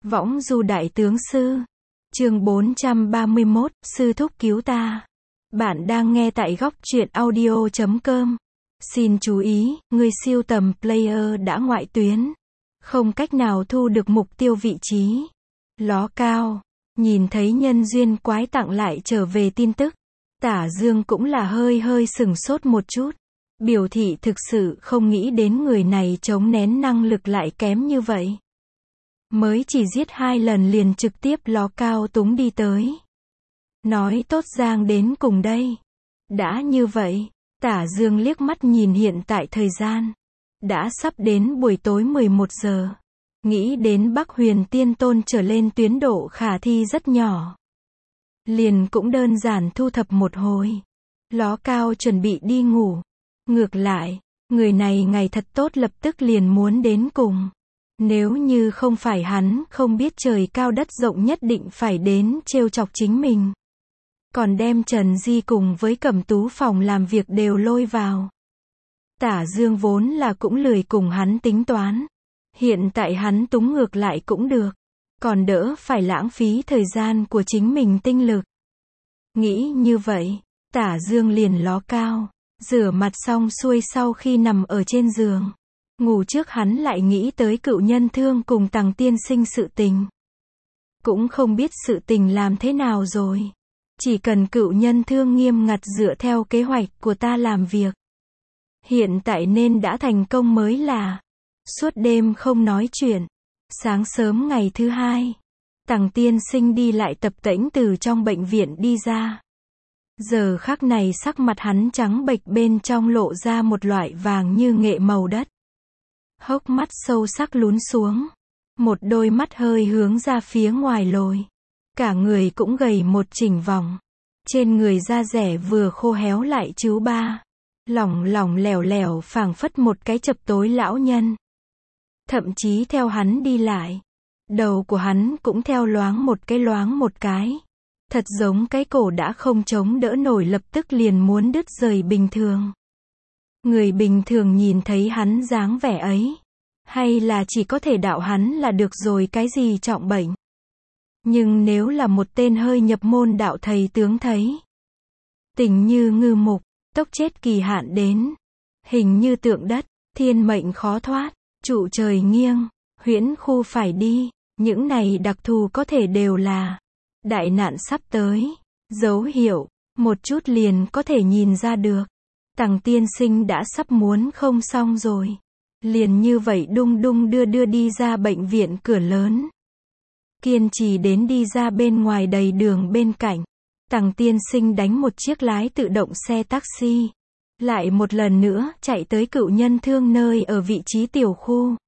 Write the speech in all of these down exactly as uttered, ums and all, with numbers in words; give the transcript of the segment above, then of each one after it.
Võng du đại tướng sư. Chương bốn trăm ba mươi mốt, sư thúc cứu ta. Bạn đang nghe tại góc truyện audio chấm com. Xin chú ý, người siêu tầm player đã ngoại tuyến. Không cách nào thu được mục tiêu vị trí. Ló cao. Nhìn thấy nhân duyên quái tặng lại trở về tin tức. Tả Dương cũng là hơi hơi sửng sốt một chút. Biểu thị thực sự không nghĩ đến người này chống nén năng lực lại kém như vậy. Mới chỉ giết hai lần liền trực tiếp ló cao túng đi tới. Nói tốt Giang đến cùng đây. Đã như vậy, Tả Dương liếc mắt nhìn hiện tại thời gian. Đã sắp đến buổi tối mười một giờ. Nghĩ đến Bắc Huyền Tiên Tôn trở lên tuyến độ khả thi rất nhỏ. Liền cũng đơn giản thu thập một hồi. Ló cao chuẩn bị đi ngủ. Ngược lại, người này ngày thật tốt lập tức liền muốn đến cùng. Nếu như không phải hắn không biết trời cao đất rộng nhất định phải đến trêu chọc chính mình. Còn đem Trần Di cùng với Cẩm Tú phòng làm việc đều lôi vào. Tả Dương vốn là cũng lười cùng hắn tính toán. Hiện tại hắn túng ngược lại cũng được. Còn đỡ phải lãng phí thời gian của chính mình tinh lực. Nghĩ như vậy, Tả Dương liền ló cao. Rửa mặt xong xuôi sau khi nằm ở trên giường. Ngủ trước hắn lại nghĩ tới Cựu Nhân Thương cùng Tằng tiên sinh sự tình. Cũng không biết sự tình làm thế nào rồi. Chỉ cần Cựu Nhân Thương nghiêm ngặt dựa theo kế hoạch của ta làm việc. Hiện tại nên đã thành công mới là. Suốt đêm không nói chuyện. Sáng sớm ngày thứ hai. Tằng tiên sinh đi lại tập tễnh từ trong bệnh viện đi ra. Giờ khắc này sắc mặt hắn trắng bệch bên trong lộ ra một loại vàng như nghệ màu đất. Hốc mắt sâu sắc lún xuống. Một đôi mắt hơi hướng ra phía ngoài lồi. Cả người cũng gầy một chỉnh vòng. Trên người da rẻ vừa khô héo lại chứ ba. Lỏng lỏng lẻo lẻo phảng phất một cái chập tối lão nhân. Thậm chí theo hắn đi lại. Đầu của hắn cũng theo loáng một cái loáng một cái. Thật giống cái cổ đã không chống đỡ nổi lập tức liền muốn đứt rời bình thường. Người bình thường nhìn thấy hắn dáng vẻ ấy. Hay là chỉ có thể đạo hắn là được rồi cái gì trọng bệnh. Nhưng nếu là một tên hơi nhập môn đạo thầy tướng thấy. Tình như ngư mục, tốc chết kỳ hạn đến. Hình như tượng đất, thiên mệnh khó thoát, trụ trời nghiêng, huyễn khu phải đi. Những này đặc thù có thể đều là đại nạn sắp tới. Dấu hiệu, một chút liền có thể nhìn ra được. Tằng tiên sinh đã sắp muốn không xong rồi. Liền như vậy đung đung đưa đưa đi ra bệnh viện cửa lớn. Kiên trì đến đi ra bên ngoài đầy đường bên cạnh. Tằng tiên sinh đánh một chiếc lái tự động xe taxi. Lại một lần nữa chạy tới Cựu Nhân Thương nơi ở vị trí tiểu khu.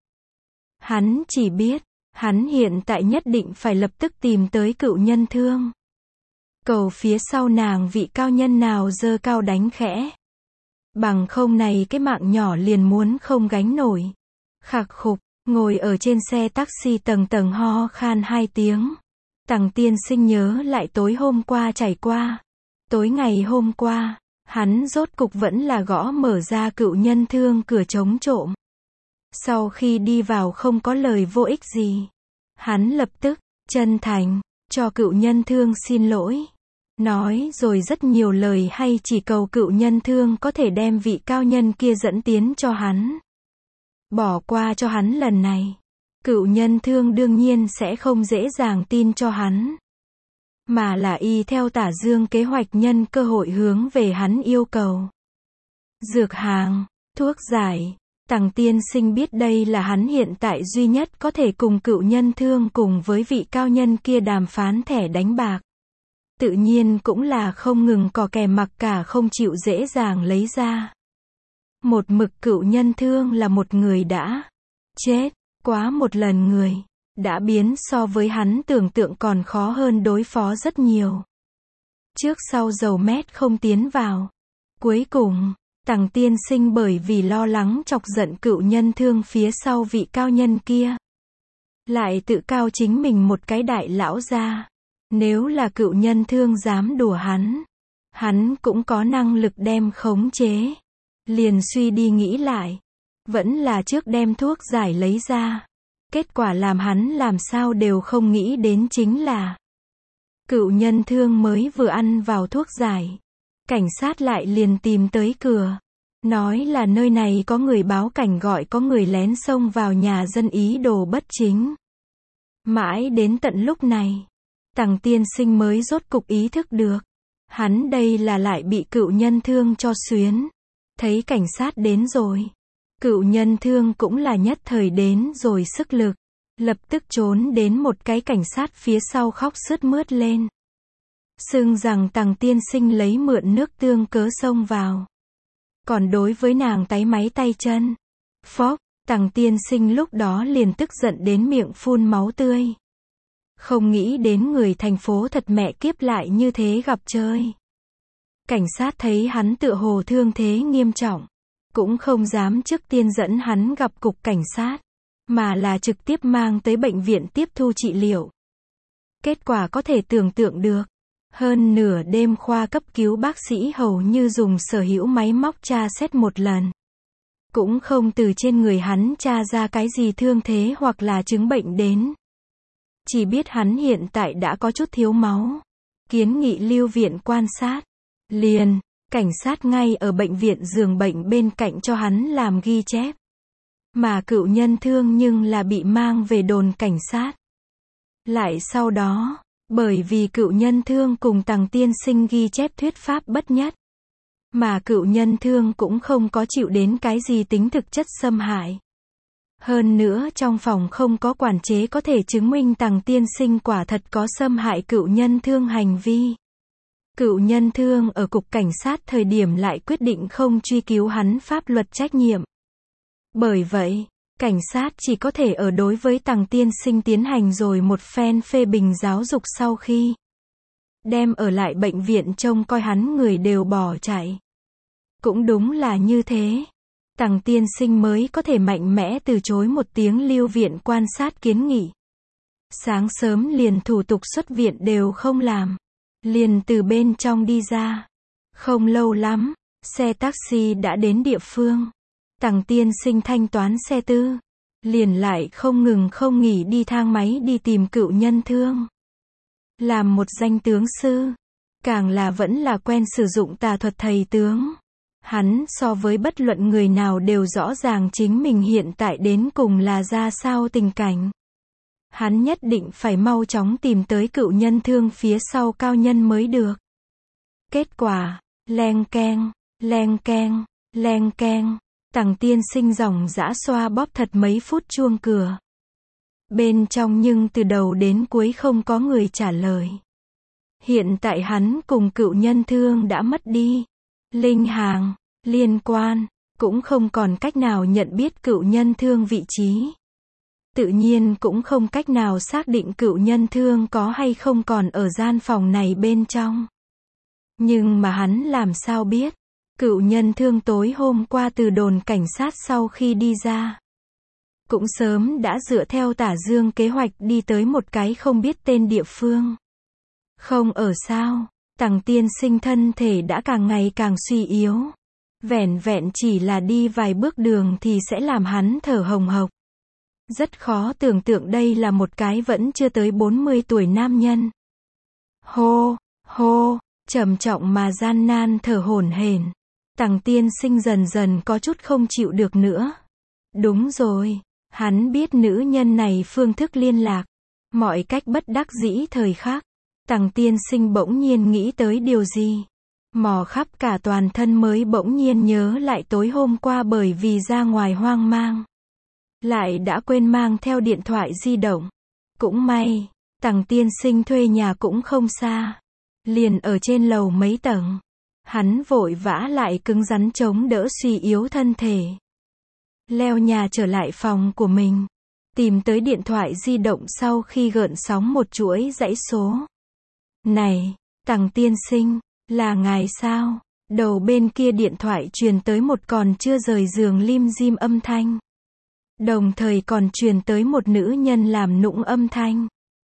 Hắn chỉ biết. Hắn hiện tại nhất định phải lập tức tìm tới Cựu Nhân Thương. Cầu phía sau nàng vị cao nhân nào dơ cao đánh khẽ. Bằng không này cái mạng nhỏ liền muốn không gánh nổi. Khạc khục, ngồi ở trên xe taxi tầng tầng ho khan hai tiếng. Tằng tiên sinh nhớ lại tối hôm qua trải qua. Tối ngày hôm qua, hắn rốt cục vẫn là gõ mở ra Cựu Nhân Thương cửa chống trộm. Sau khi đi vào không có lời vô ích gì. Hắn lập tức, chân thành, cho Cựu Nhân Thương xin lỗi. Nói rồi rất nhiều lời hay chỉ cầu Cựu Nhân Thương có thể đem vị cao nhân kia dẫn tiến cho hắn. Bỏ qua cho hắn lần này. Cựu Nhân Thương đương nhiên sẽ không dễ dàng tin cho hắn. Mà là y theo Tả Dương kế hoạch nhân cơ hội hướng về hắn yêu cầu. Dược hàng, thuốc giải. Tằng tiên sinh biết đây là hắn hiện tại duy nhất có thể cùng Cựu Nhân Thương cùng với vị cao nhân kia đàm phán thẻ đánh bạc. Tự nhiên cũng là không ngừng cò kè mặc cả không chịu dễ dàng lấy ra. Một mực Cựu Nhân Thương là một người đã chết quá một lần người. Đã biến so với hắn tưởng tượng còn khó hơn đối phó rất nhiều. Trước sau dầu mét không tiến vào. Cuối cùng, Tằng tiên sinh bởi vì lo lắng chọc giận Cựu Nhân Thương phía sau vị cao nhân kia. Lại tự cao chính mình một cái đại lão ra. Nếu là Cựu Nhân Thương dám đùa hắn. Hắn cũng có năng lực đem khống chế. Liền suy đi nghĩ lại. Vẫn là trước đem thuốc giải lấy ra. Kết quả làm hắn làm sao đều không nghĩ đến chính là Cựu Nhân Thương mới vừa ăn vào thuốc giải, cảnh sát lại liền tìm tới cửa, nói là nơi này có người báo cảnh gọi có người lén xông vào nhà dân ý đồ bất chính. Mãi đến tận lúc này, Tằng tiên sinh mới rốt cục ý thức được, hắn đây là lại bị Cựu Nhân Thương cho xuyến. Thấy cảnh sát đến rồi, Cựu Nhân Thương cũng là nhất thời đến rồi sức lực, lập tức trốn đến một cái cảnh sát phía sau khóc sướt mướt lên. Xưng rằng Tằng tiên sinh lấy mượn nước tương cớ xông vào. Còn đối với nàng táy máy tay chân. Phốc, Tằng tiên sinh lúc đó liền tức giận đến miệng phun máu tươi. Không nghĩ đến người thành phố thật mẹ kiếp lại như thế gặp chơi. Cảnh sát thấy hắn tựa hồ thương thế nghiêm trọng, cũng không dám trước tiên dẫn hắn gặp cục cảnh sát, mà là trực tiếp mang tới bệnh viện tiếp thu trị liệu. Kết quả có thể tưởng tượng được, hơn nửa đêm khoa cấp cứu bác sĩ hầu như dùng sở hữu máy móc tra xét một lần. Cũng không từ trên người hắn tra ra cái gì thương thế hoặc là chứng bệnh đến. Chỉ biết hắn hiện tại đã có chút thiếu máu. Kiến nghị lưu viện quan sát. Liền, cảnh sát ngay ở bệnh viện giường bệnh bên cạnh cho hắn làm ghi chép. Mà Cựu Nhân Thương nhưng là bị mang về đồn cảnh sát. Lại sau đó, bởi vì Cựu Nhân Thương cùng Tằng tiên sinh ghi chép thuyết pháp bất nhất. Mà Cựu Nhân Thương cũng không có chịu đến cái gì tính thực chất xâm hại. Hơn nữa trong phòng không có quản chế có thể chứng minh Tằng tiên sinh quả thật có xâm hại Cựu Nhân Thương hành vi. Cựu Nhân Thương ở cục cảnh sát thời điểm lại quyết định không truy cứu hắn pháp luật trách nhiệm. Bởi vậy, cảnh sát chỉ có thể ở đối với Tằng tiên sinh tiến hành rồi một phen phê bình giáo dục sau khi đem ở lại bệnh viện trông coi hắn người đều bỏ chạy. Cũng đúng là như thế. Tằng tiên sinh mới có thể mạnh mẽ từ chối một tiếng lưu viện quan sát kiến nghị. Sáng sớm liền thủ tục xuất viện đều không làm. Liền từ bên trong đi ra. Không lâu lắm, xe taxi đã đến địa phương. Tằng tiên sinh thanh toán xe tư. Liền lại không ngừng không nghỉ đi thang máy đi tìm Cựu Nhân Thương. Làm một danh tướng sư, càng là vẫn là quen sử dụng tà thuật thầy tướng. Hắn so với bất luận người nào đều rõ ràng chính mình hiện tại đến cùng là ra sao tình cảnh. Hắn nhất định phải mau chóng tìm tới Cựu Nhân Thương phía sau cao nhân mới được. Kết quả, leng keng, leng keng, leng keng, Tằng tiên sinh ròng rã xoa bóp thật mấy phút chuông cửa. Bên trong nhưng từ đầu đến cuối không có người trả lời. Hiện tại hắn cùng Cựu Nhân Thương đã mất đi linh hàng, liên quan, cũng không còn cách nào nhận biết Cựu Nhân Thương vị trí. Tự nhiên cũng không cách nào xác định Cựu Nhân Thương có hay không còn ở gian phòng này bên trong. Nhưng mà hắn làm sao biết, Cựu Nhân Thương tối hôm qua từ đồn cảnh sát sau khi đi ra, cũng sớm đã dựa theo Tả Dương kế hoạch đi tới một cái không biết tên địa phương. Không ở sao, Tằng tiên sinh thân thể đã càng ngày càng suy yếu. Vẻn vẹn chỉ là đi vài bước đường thì sẽ làm hắn thở hồng hộc. Rất khó tưởng tượng đây là một cái vẫn chưa tới bốn mươi tuổi nam nhân. Hô, hô, trầm trọng mà gian nan thở hổn hển. Tằng tiên sinh dần dần có chút không chịu được nữa. Đúng rồi, hắn biết nữ nhân này phương thức liên lạc. Mọi cách bất đắc dĩ thời khắc. Tằng tiên sinh bỗng nhiên nghĩ tới điều gì. Mò khắp cả toàn thân mới bỗng nhiên nhớ lại tối hôm qua bởi vì ra ngoài hoang mang. Lại đã quên mang theo điện thoại di động. Cũng may, Tằng tiên sinh thuê nhà cũng không xa. Liền ở trên lầu mấy tầng. Hắn vội vã lại cứng rắn chống đỡ suy yếu thân thể. Leo nhà trở lại phòng của mình. Tìm tới điện thoại di động sau khi gợn sóng một chuỗi dãy số. Này, Tằng tiên sinh, là ngài sao? Đầu bên kia điện thoại truyền tới một còn chưa rời giường lim dim âm thanh. Đồng thời còn truyền tới một nữ nhân làm nũng âm thanh.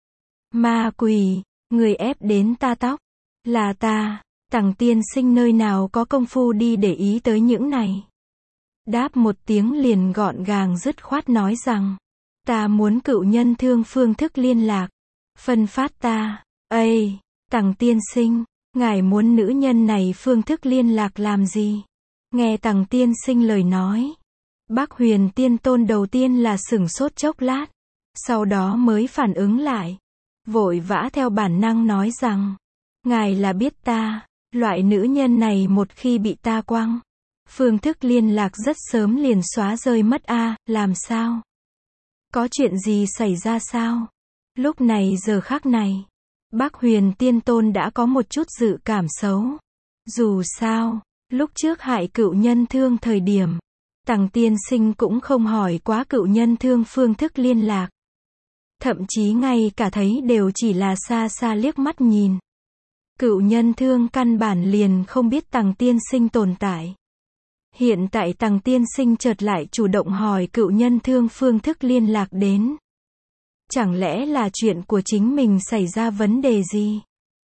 Ma quỷ, người ép đến ta tóc. Là ta, Tằng tiên sinh nơi nào có công phu đi để ý tới những này. Đáp một tiếng liền gọn gàng dứt khoát nói rằng. Ta muốn cựu nhân thương phương thức liên lạc. Phân phát ta. Ây, Tằng tiên sinh, ngài muốn nữ nhân này phương thức liên lạc làm gì? Nghe Tằng tiên sinh lời nói. Bắc Huyền Tiên Tôn đầu tiên là sửng sốt chốc lát. Sau đó mới phản ứng lại. Vội vã theo bản năng nói rằng. Ngài là biết ta. Loại nữ nhân này một khi bị ta quăng. Phương thức liên lạc rất sớm liền xóa rơi mất a, à, làm sao? Có chuyện gì xảy ra sao? Lúc này giờ khắc này. Bắc Huyền Tiên Tôn đã có một chút dự cảm xấu. Dù sao, lúc trước hại cựu nhân thương thời điểm. Tằng tiên sinh cũng không hỏi quá cựu nhân thương phương thức liên lạc. Thậm chí ngay cả thấy đều chỉ là xa xa liếc mắt nhìn. Cựu nhân thương căn bản liền không biết Tằng tiên sinh tồn tại. Hiện tại Tằng tiên sinh chợt lại chủ động hỏi cựu nhân thương phương thức liên lạc đến. Chẳng lẽ là chuyện của chính mình xảy ra vấn đề gì?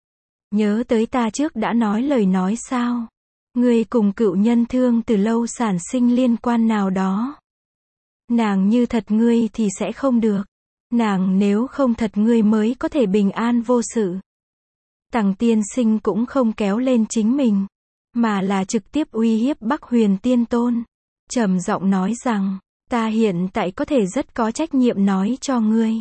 Nhớ tới ta trước đã nói lời nói sao? Ngươi cùng cựu nhân thương từ lâu sản sinh liên quan nào đó. Nàng như thật ngươi thì sẽ không được. Nàng nếu không thật ngươi mới có thể bình an vô sự. Tằng tiên sinh cũng không kéo lên chính mình. Mà là trực tiếp uy hiếp Bắc Huyền Tiên Tôn. Trầm giọng nói rằng, ta hiện tại có thể rất có trách nhiệm nói cho ngươi.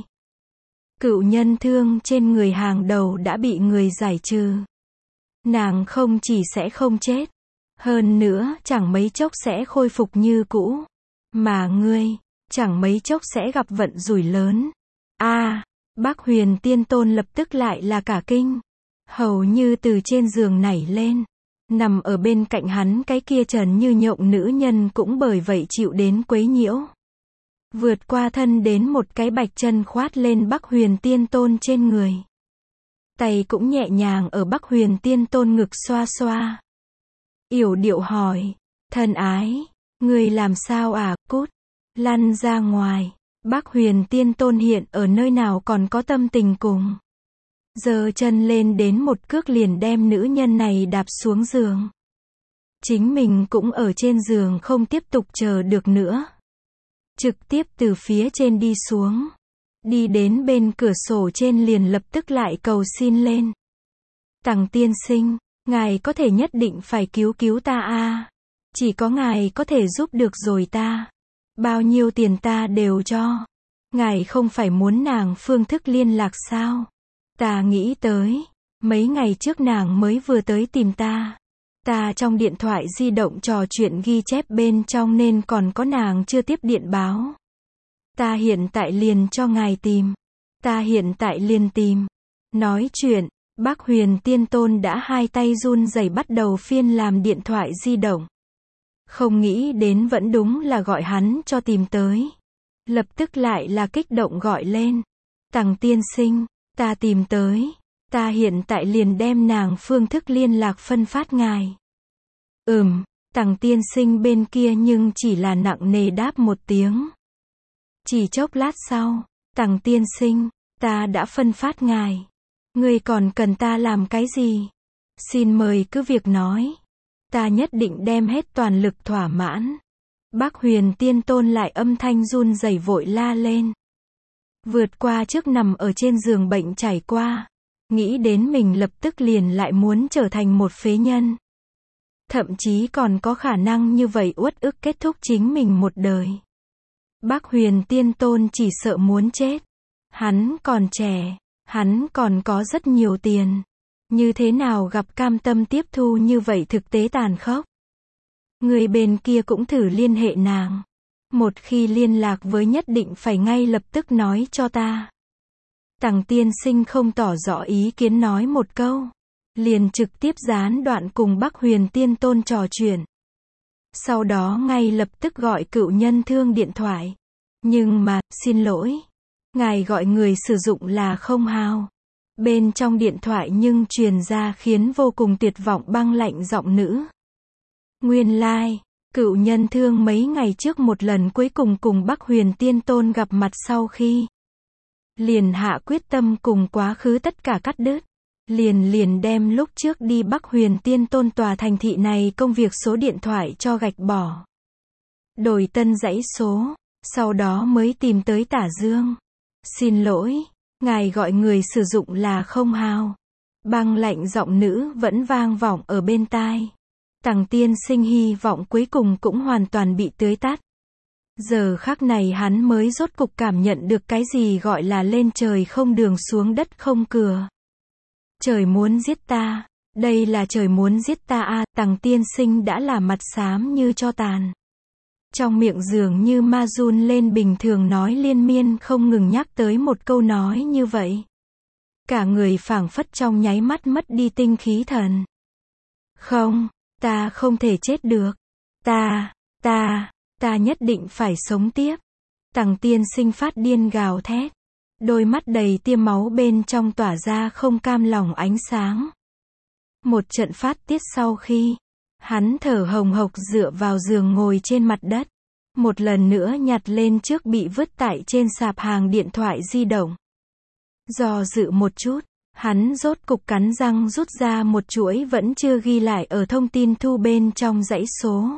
Cựu nhân thương trên người hàng đầu đã bị người giải trừ. Nàng không chỉ sẽ không chết. Hơn nữa, chẳng mấy chốc sẽ khôi phục như cũ. Mà ngươi, chẳng mấy chốc sẽ gặp vận rủi lớn. A, à, Bắc Huyền Tiên Tôn lập tức lại là cả kinh. Hầu như từ trên giường nảy lên. Nằm ở bên cạnh hắn cái kia trần như nhộng nữ nhân cũng bởi vậy chịu đến quấy nhiễu. Vượt qua thân đến một cái bạch chân khoát lên Bắc Huyền Tiên Tôn trên người. Tay cũng nhẹ nhàng ở Bắc Huyền Tiên Tôn ngực xoa xoa. Yểu điệu hỏi, thân ái, người làm sao à, cút, lăn ra ngoài. Bắc Huyền Tiên Tôn hiện ở nơi nào còn có tâm tình cùng. Giơ chân lên đến một cước liền đem nữ nhân này đạp xuống giường. Chính mình cũng ở trên giường không tiếp tục chờ được nữa. Trực tiếp từ phía trên đi xuống. Đi đến bên cửa sổ trên liền lập tức lại cầu xin lên. Tằng tiên sinh, ngài có thể nhất định phải cứu cứu ta a. À. Chỉ có ngài có thể giúp được rồi ta. Bao nhiêu tiền ta đều cho. Ngài không phải muốn nàng phương thức liên lạc sao? Ta nghĩ tới, mấy ngày trước nàng mới vừa tới tìm ta. Ta trong điện thoại di động trò chuyện ghi chép bên trong nên còn có nàng chưa tiếp điện báo. Ta hiện tại liền cho ngài tìm. Ta hiện tại liền tìm. Nói chuyện, Bắc Huyền Tiên Tôn đã hai tay run rẩy bắt đầu phiên làm điện thoại di động. Không nghĩ đến vẫn đúng là gọi hắn cho tìm tới. Lập tức lại là kích động gọi lên. Tằng tiên sinh, ta tìm tới. Ta hiện tại liền đem nàng phương thức liên lạc phân phát ngài. Ừm, Tằng tiên sinh bên kia nhưng chỉ là nặng nề đáp một tiếng. Chỉ chốc lát sau, Tằng tiên sinh, ta đã phân phát ngài. Ngươi còn cần ta làm cái gì? Xin mời cứ việc nói. Ta nhất định đem hết toàn lực thỏa mãn. Bắc Huyền Tiên Tôn lại âm thanh run rẩy vội la lên. Vượt qua trước nằm ở trên giường bệnh trải qua. Nghĩ đến mình lập tức liền lại muốn trở thành một phế nhân. Thậm chí còn có khả năng như vậy uất ức kết thúc chính mình một đời. Bắc Huyền Tiên Tôn chỉ sợ muốn chết. Hắn còn trẻ. Hắn còn có rất nhiều tiền. Như thế nào gặp cam tâm tiếp thu như vậy thực tế tàn khốc. Người bên kia cũng thử liên hệ nàng. Một khi liên lạc với nhất định phải ngay lập tức nói cho ta. Tằng tiên sinh không tỏ rõ ý kiến nói một câu. Liền trực tiếp gián đoạn cùng Bắc Huyền Tiên Tôn trò chuyện. Sau đó ngay lập tức gọi cựu nhân thương điện thoại. Nhưng mà, xin lỗi. Ngài gọi người sử dụng là không hào. Bên trong điện thoại nhưng truyền ra khiến vô cùng tuyệt vọng băng lạnh giọng nữ. Nguyên lai, like, cựu nhân thương mấy ngày trước một lần cuối cùng cùng Bắc Huyền Tiên Tôn gặp mặt sau khi liền hạ quyết tâm cùng quá khứ tất cả cắt đứt. Liền liền đem lúc trước đi Bắc Huyền Tiên Tôn tòa thành thị này công việc số điện thoại cho gạch bỏ. Đổi tân dãy số. Sau đó mới tìm tới Tả Dương. Xin lỗi, ngài gọi người sử dụng là không hào. Băng lạnh giọng nữ vẫn vang vọng ở bên tai. Tằng tiên sinh hy vọng cuối cùng cũng hoàn toàn bị tưới tắt. Giờ khắc này hắn mới rốt cục cảm nhận được cái gì gọi là lên trời không đường xuống đất không cửa. Trời muốn giết ta, đây là trời muốn giết ta a. À, Tằng tiên sinh đã là mặt xám như tro tàn. Trong miệng dường như ma run lên bình thường nói liên miên không ngừng nhắc tới một câu nói như vậy. Cả người phảng phất trong nháy mắt mất đi tinh khí thần. Không, ta không thể chết được. Ta, ta, ta nhất định phải sống tiếp. Tằng tiên sinh phát điên gào thét. Đôi mắt đầy tia máu bên trong tỏa ra không cam lòng ánh sáng. Một trận phát tiết sau khi, hắn thở hồng hộc dựa vào giường ngồi trên mặt đất. Một lần nữa nhặt lên chiếc bị vứt tại trên sạp hàng điện thoại di động. Do dự một chút, hắn rốt cục cắn răng rút ra một chuỗi vẫn chưa ghi lại ở thông tin thu bên trong dãy số.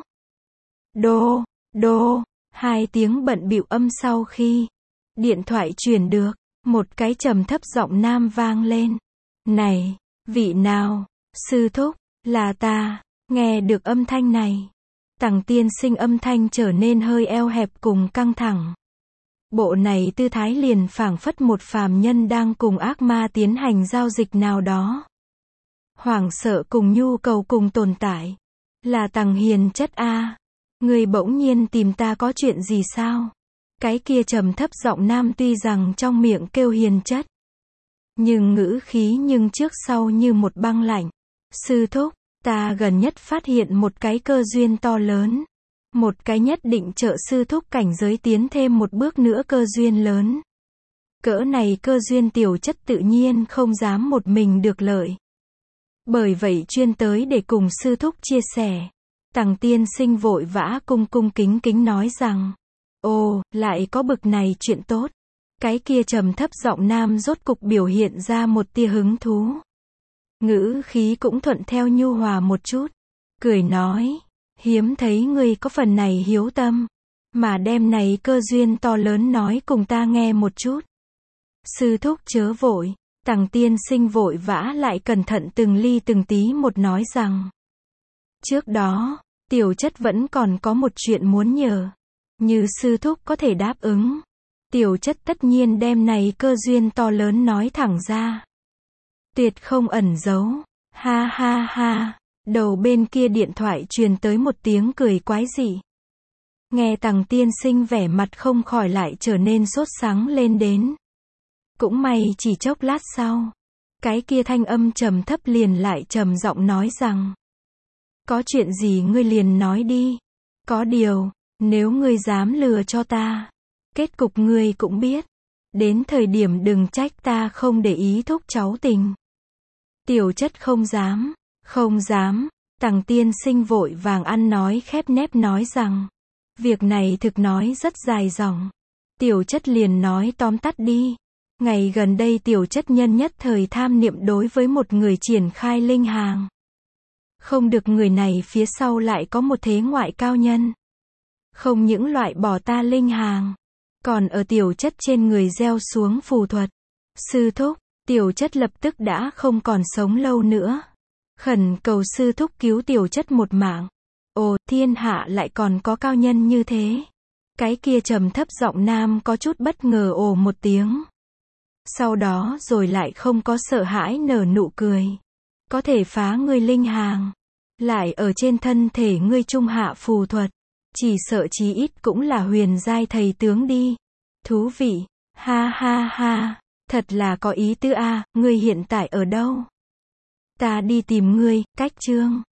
Đô, đô, hai tiếng bận bịu âm sau khi điện thoại truyền được, một cái trầm thấp giọng nam vang lên. Này, vị nào? Sư thúc, là ta. Nghe được âm thanh này, Tằng tiên sinh âm thanh trở nên hơi eo hẹp cùng căng thẳng. Bộ này tư thái liền phảng phất một phàm nhân đang cùng ác ma tiến hành giao dịch nào đó. Hoảng sợ cùng nhu cầu cùng tồn tại. Là Tằng hiền chất a. Người bỗng nhiên tìm ta có chuyện gì sao? Cái kia trầm thấp giọng nam tuy rằng trong miệng kêu hiền chất, nhưng ngữ khí nhưng trước sau như một băng lạnh. Sư thúc, ta gần nhất phát hiện một cái cơ duyên to lớn. Một cái nhất định trợ sư thúc cảnh giới tiến thêm một bước nữa cơ duyên lớn. Cỡ này cơ duyên tiểu chất tự nhiên không dám một mình được lợi. Bởi vậy chuyên tới để cùng sư thúc chia sẻ. Tằng tiên sinh vội vã cung cung kính kính nói rằng, ồ, lại có bực này chuyện tốt. Cái kia trầm thấp giọng nam rốt cục biểu hiện ra một tia hứng thú. Ngữ khí cũng thuận theo nhu hòa một chút. Cười nói, hiếm thấy ngươi có phần này hiếu tâm. Mà đem này cơ duyên to lớn nói cùng ta nghe một chút. Sư thúc chớ vội. Tằng tiên sinh vội vã lại cẩn thận từng ly từng tí một nói rằng, trước đó, tiểu chất vẫn còn có một chuyện muốn nhờ. Như sư thúc có thể đáp ứng, tiểu chất tất nhiên đem này cơ duyên to lớn nói thẳng ra. Tuyệt không ẩn giấu. Ha ha ha. Đầu bên kia điện thoại truyền tới một tiếng cười quái dị. Nghe Tằng tiên sinh vẻ mặt không khỏi lại trở nên sốt sắng lên đến. Cũng may chỉ chốc lát sau, cái kia thanh âm trầm thấp liền lại trầm giọng nói rằng, có chuyện gì ngươi liền nói đi. Có điều, nếu ngươi dám lừa cho ta, kết cục ngươi cũng biết. Đến thời điểm đừng trách ta không để ý thúc cháu tình. Tiểu chất không dám, không dám. Tằng tiên sinh vội vàng ăn nói khép nép nói rằng, việc này thực nói rất dài dòng. Tiểu chất liền nói tóm tắt đi. Ngày gần đây tiểu chất nhân nhất thời tham niệm đối với một người triển khai linh hàng. Không được người này phía sau lại có một thế ngoại cao nhân. Không những loại bỏ ta linh hàng, còn ở tiểu chất trên người gieo xuống phù thuật. Sư thúc, tiểu chất lập tức đã không còn sống lâu nữa. Khẩn cầu sư thúc cứu tiểu chất một mạng. Ồ, thiên hạ lại còn có cao nhân như thế. Cái kia trầm thấp giọng nam có chút bất ngờ ồ một tiếng. Sau đó rồi lại không có sợ hãi nở nụ cười. Có thể phá ngươi linh hàng, lại ở trên thân thể ngươi trung hạ phù thuật. Chỉ sợ chí ít cũng là huyền giai thầy tướng đi. Thú vị. Ha ha ha. Thật là có ý tứ a. Ngươi hiện tại ở đâu? Ta đi tìm ngươi. Cách chương